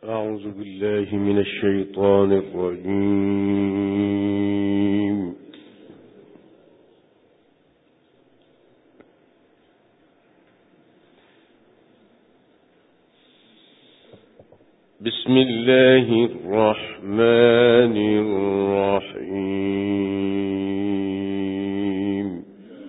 أعوذ بالله من الشيطان الرجيم. بسم الله الرحمن الرحيم.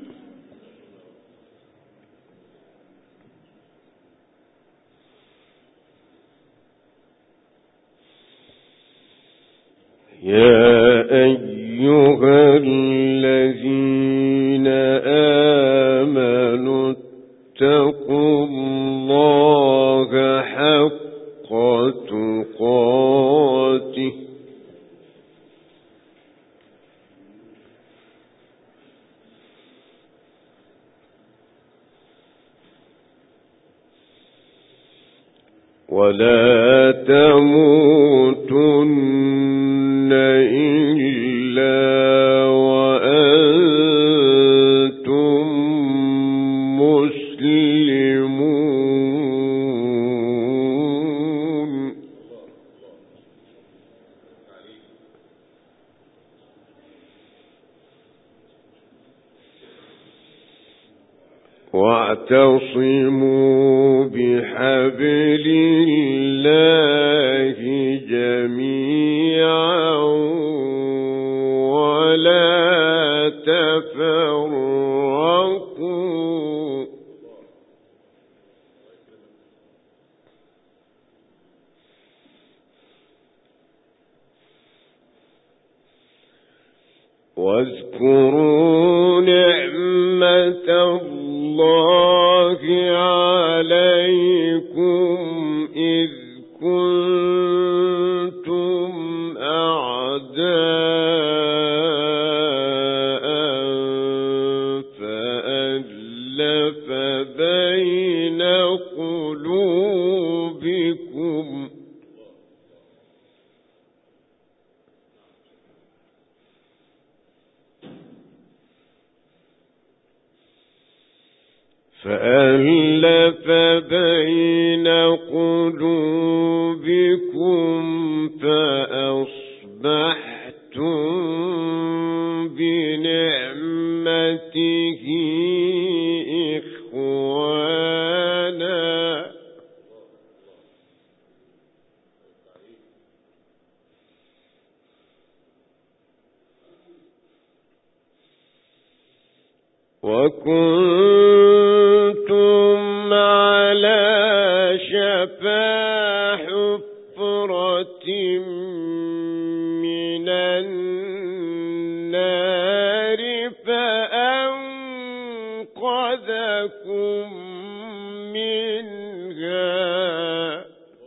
يا أيها الذين آمنوا اتقوا الله حق تقاته ولا تموتن إلا وأنتم مسلمون. واعتصموا بحبل الله جميعا ولا تفرقوا. واذكروا نعمة الله عليكم إذ كنتم أعداء فألف بين قلوبكم فأصبحتم بنعمته إخوانا. وكنتم على شفا حفرة من النار فأنقذكم منها.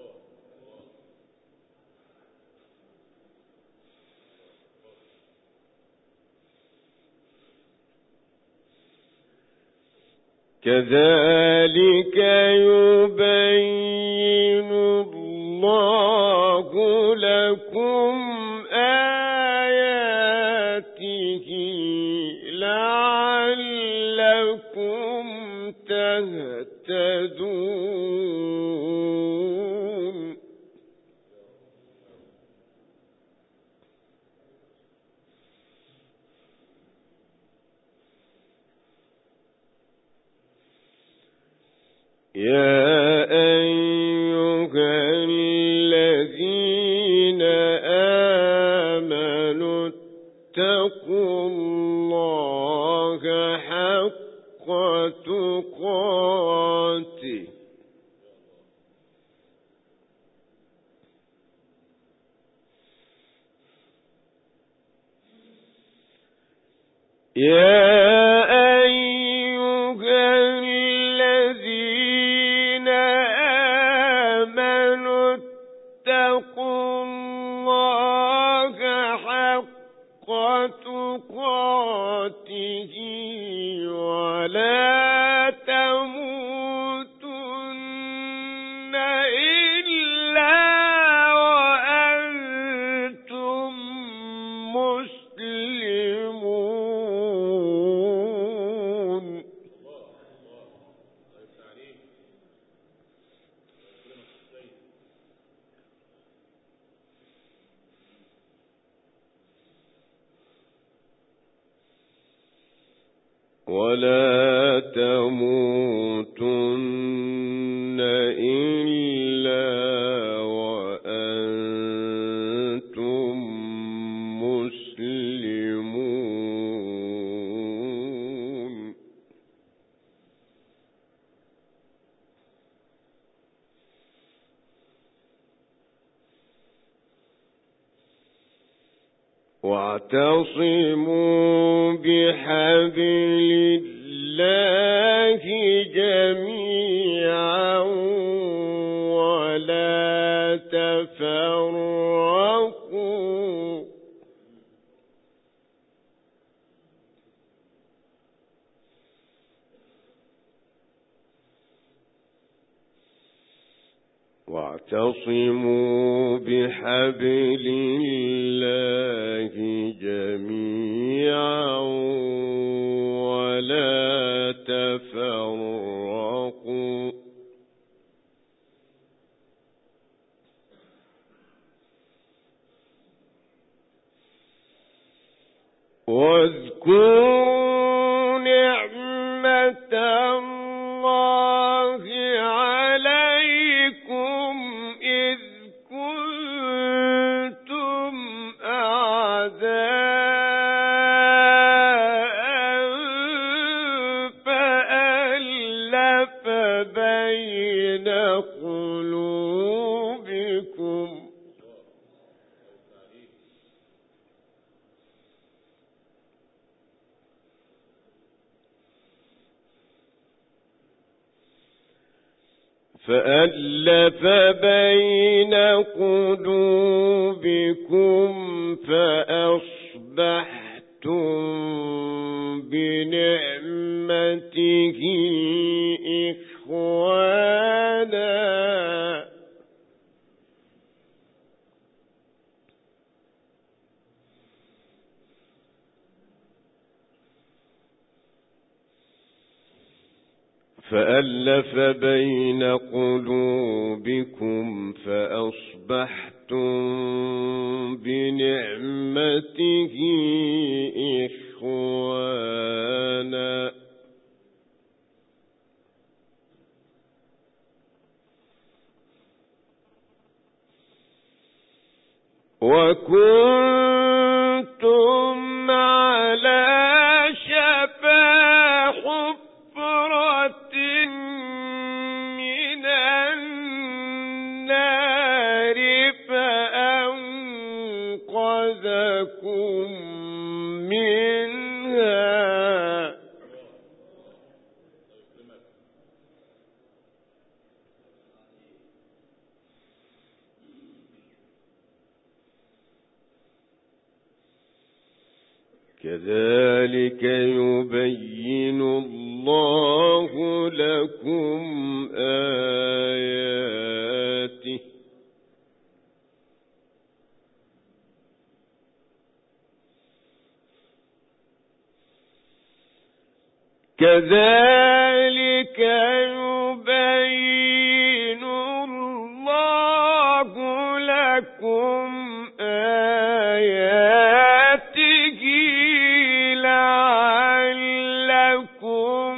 كذلك يبين الله لكم آياته لعلكم تهتدون. يا أيها الذين آمنوا اتقوا الله حق تقاته ولا تموتن إلا وأنتم مسلمون. ولا تموتن إلا وأنتم مسلمون. واعتصموا بحبل الله جميعا ولا تفرقوا. واعتصموا بحبل الله جميعا ولا تفرقوا. واذكروا نعمة الله عليكم إذ كنتم أعداء فألف بين قلوبكم فأصبحتم بنعمته إخوانا. فألف بين قلوبكم فأصبحتم بنعمته إخوانا. وكنتم على شفا حفرة من النار فأنقذكم منها. كذلك يبين الله لكم آياته كذلك يبين الله لكم آياته لعلكم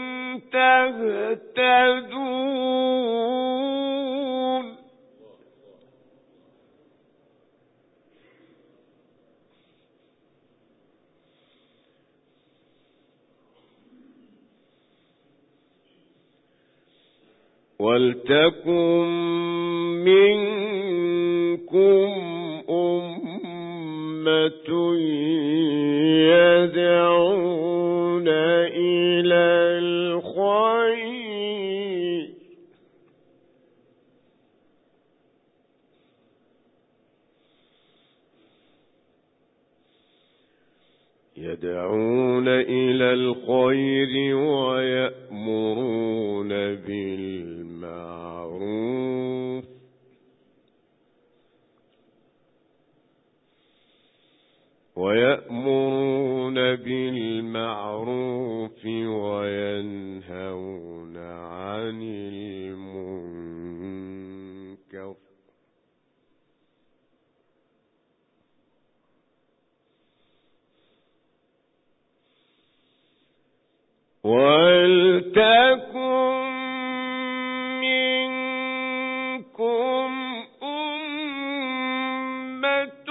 تهتدون. ولتكن منكم أمة يدعون إلى الخير ويأمرون بالمعروف وينهون عن المنكر. وَلْتَكُن مِّنكُمْ أُمَّةٌ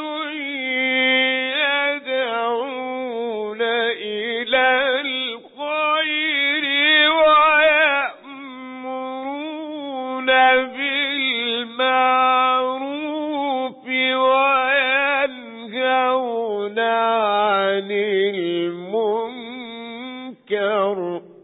يَدْعُونَ إِلَى الْخَيْرِ وَيَأْمُرُونَ بِالْمَعْرُوفِ وَيَنْهَوْنَ عَنِ الْمُنكَرِ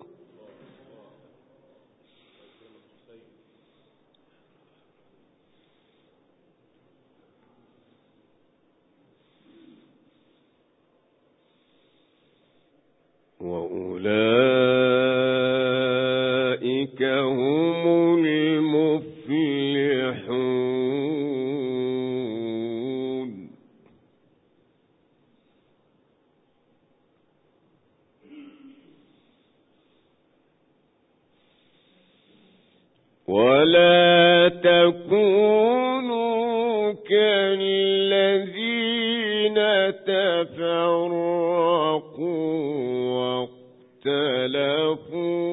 وَأُولَئِكَ هُمُ الْمُفْلِحُونَ. وَلَا تَكُونُوا كَالَّذِينَ تَفَرَّقُوا واختلفوا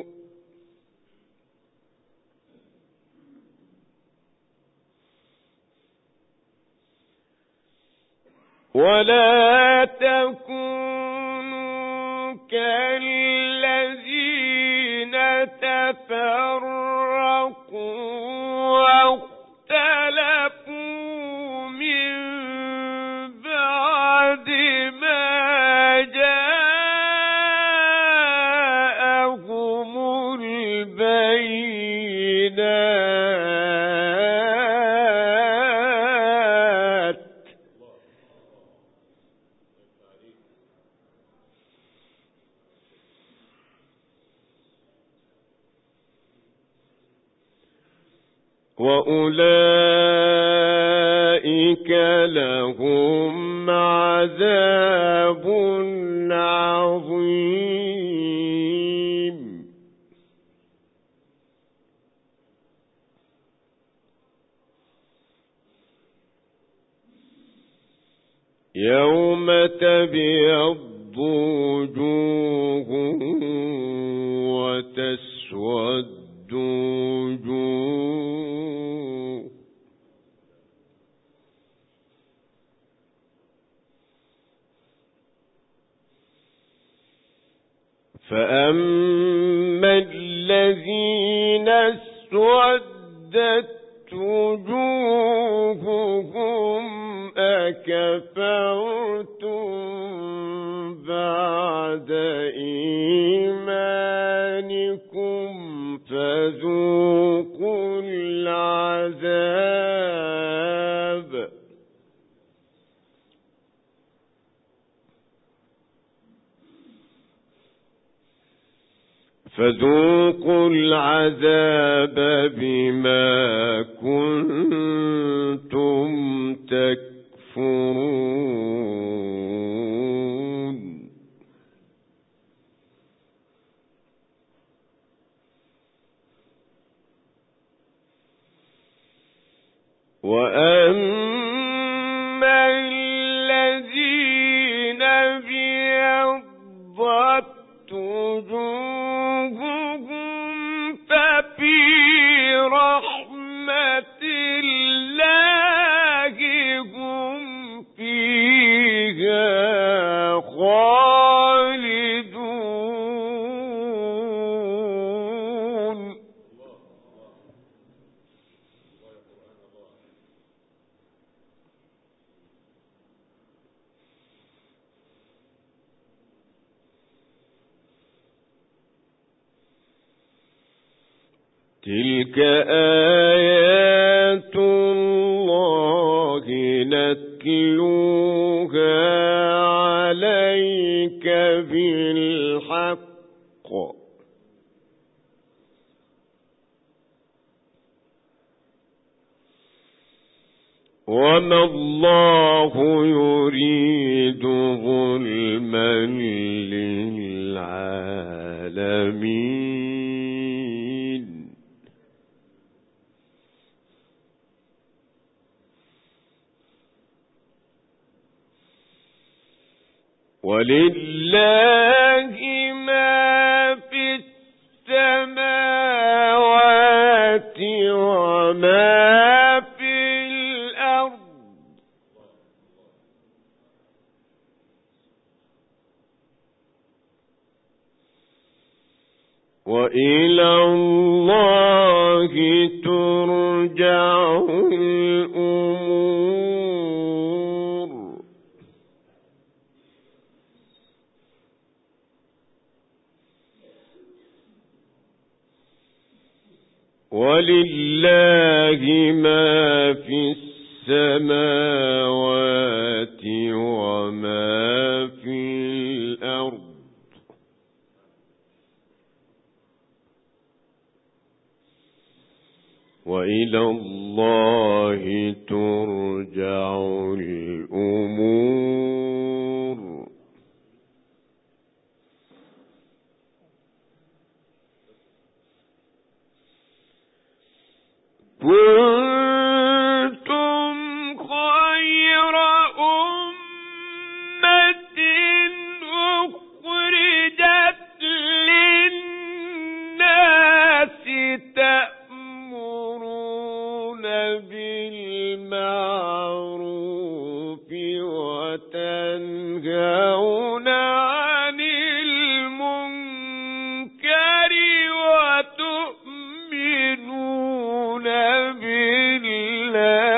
ولا تكونوا كالذين تفرقوا واختلفوا من بعد ما جاءهم البينات وأولئك لهم عذاب عظيم. يوم تبيض وجوه وتسود وجوه فأما الذين اسودت وجوههم أكفرتم بعد إيمانكم فذوقوا العذاب بما كنتم تكفرون. وأما الذين ابيضت وجوههم ففي رحمة الله هم فيها خالدون. تلك آيات الله نتلوها عليك بالحق وما الله يريد ظلما للعالمين. ولله ما في وما في الأرض وإلى الله ترجع الأمور. ولله ما في السماوات وما في الأرض وإلى الله ترجع الأمور. كنتم خير أمة أخرجت للناس تأمرون بالمعروف وتنهون عن المنكر وتؤمنون بالله.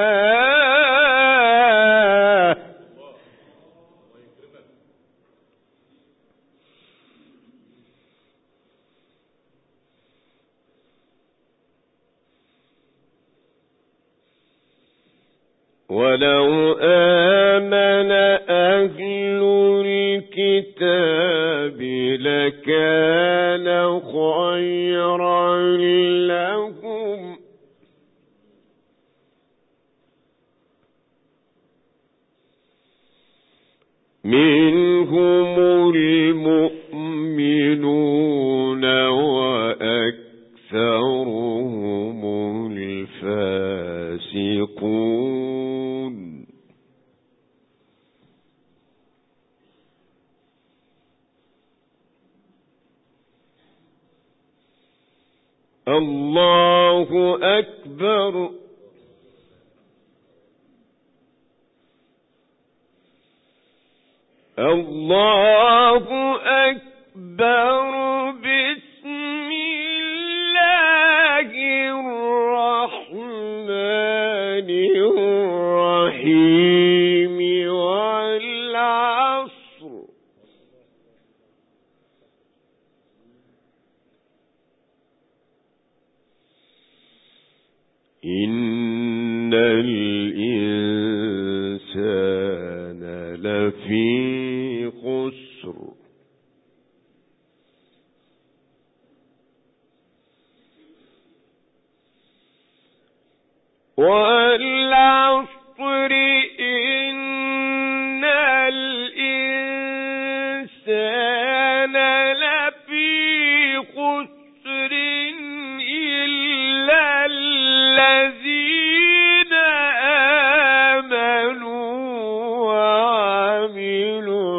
ولو آمن أهل الكتاب لكان خيرا لهم منهم المؤمنون وأكثرهم الفاسقون. الله أكبر. الله أكبر. بسم الله الرحمن الرحيم. والعصر إن الإنسان لفي خسر والعصر إن الإنسان لفي خسر إلا الذين آمنوا وعملوا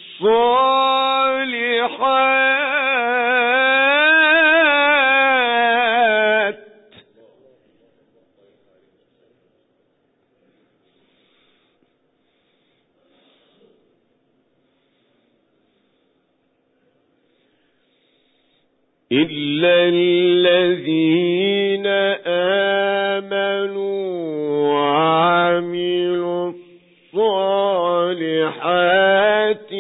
الصالحات إلا الذين آمنوا وعملوا الصالحات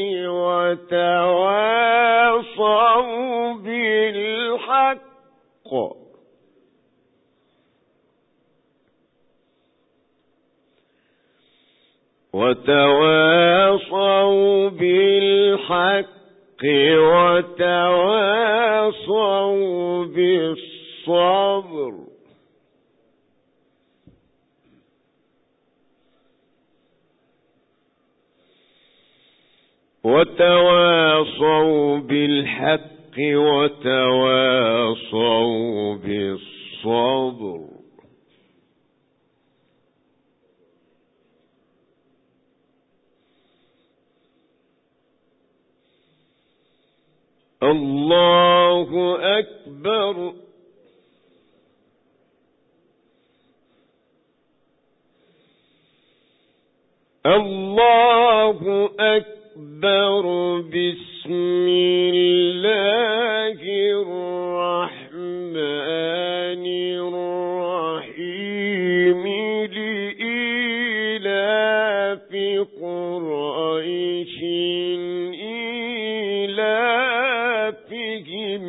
وتواصوا بالحق وتواصوا بالصبر. وتواصوا بالحق وتواصوا بالصبر. الله أكبر. الله أكبر. بسم الله الرحمن الرحيم. لإيلاف قريش إيلافهم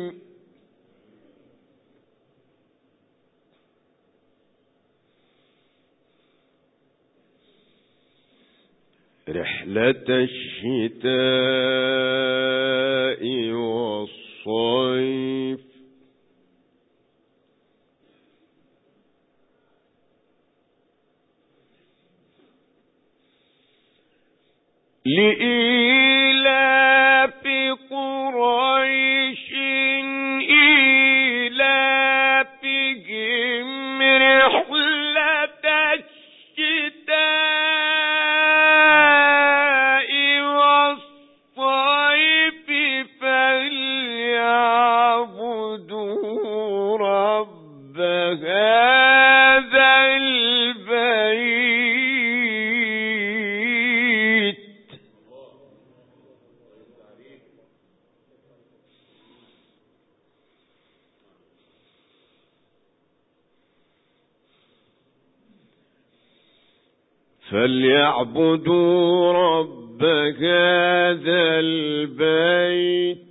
رحلة الشتاء والصيف. لإيلاف قريش إيلافهم رحلة الشتاء والصيف فليعبدوا رب هذا البيت. فليعبدوا رب هذا البيت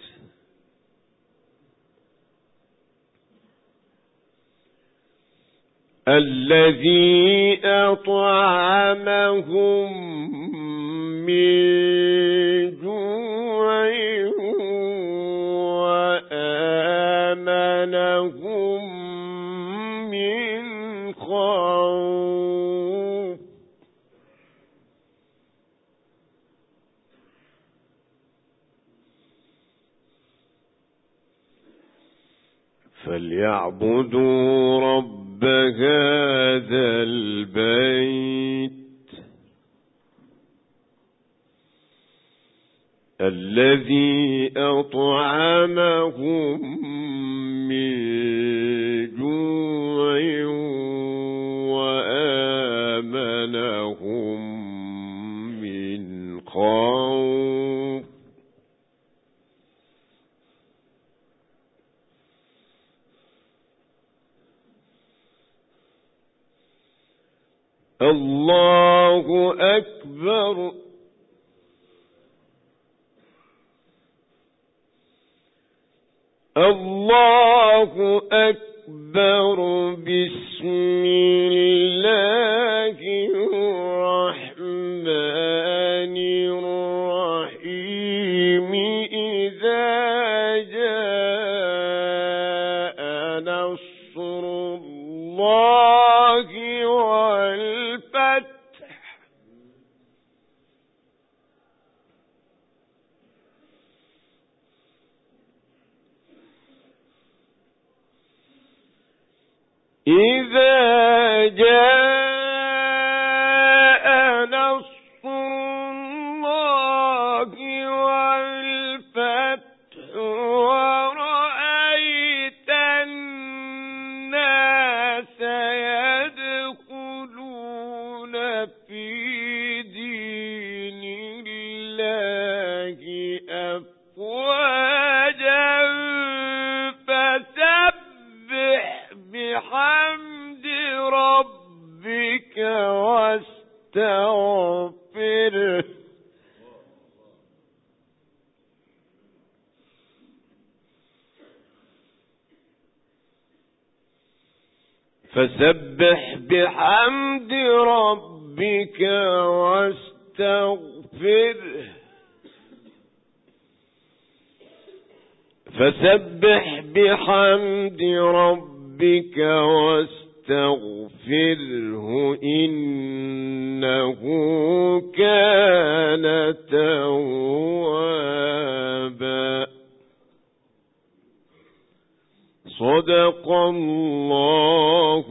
الذي أطعمهم من جوع وآمنهم من خوف. فليعبدوا رب هذا البيت الذي أطعمهم من جوع وآمنهم من خوف. الله أكبر. الله أكبر. بسم الله الرحمن الرحيم. إذا جاء نصر الله والفتح إذا جاء نصر الله والفتح ورأيت الناس يدخلون في دين الله أفواجا فسبح بحمد ربك واستغفره. فسبح بحمد ربك واستغفره. فسبح بحمد ربك واستغفره إنه كان توابا. صدق الله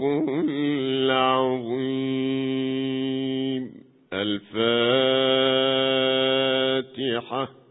العظيم. الفاتحة.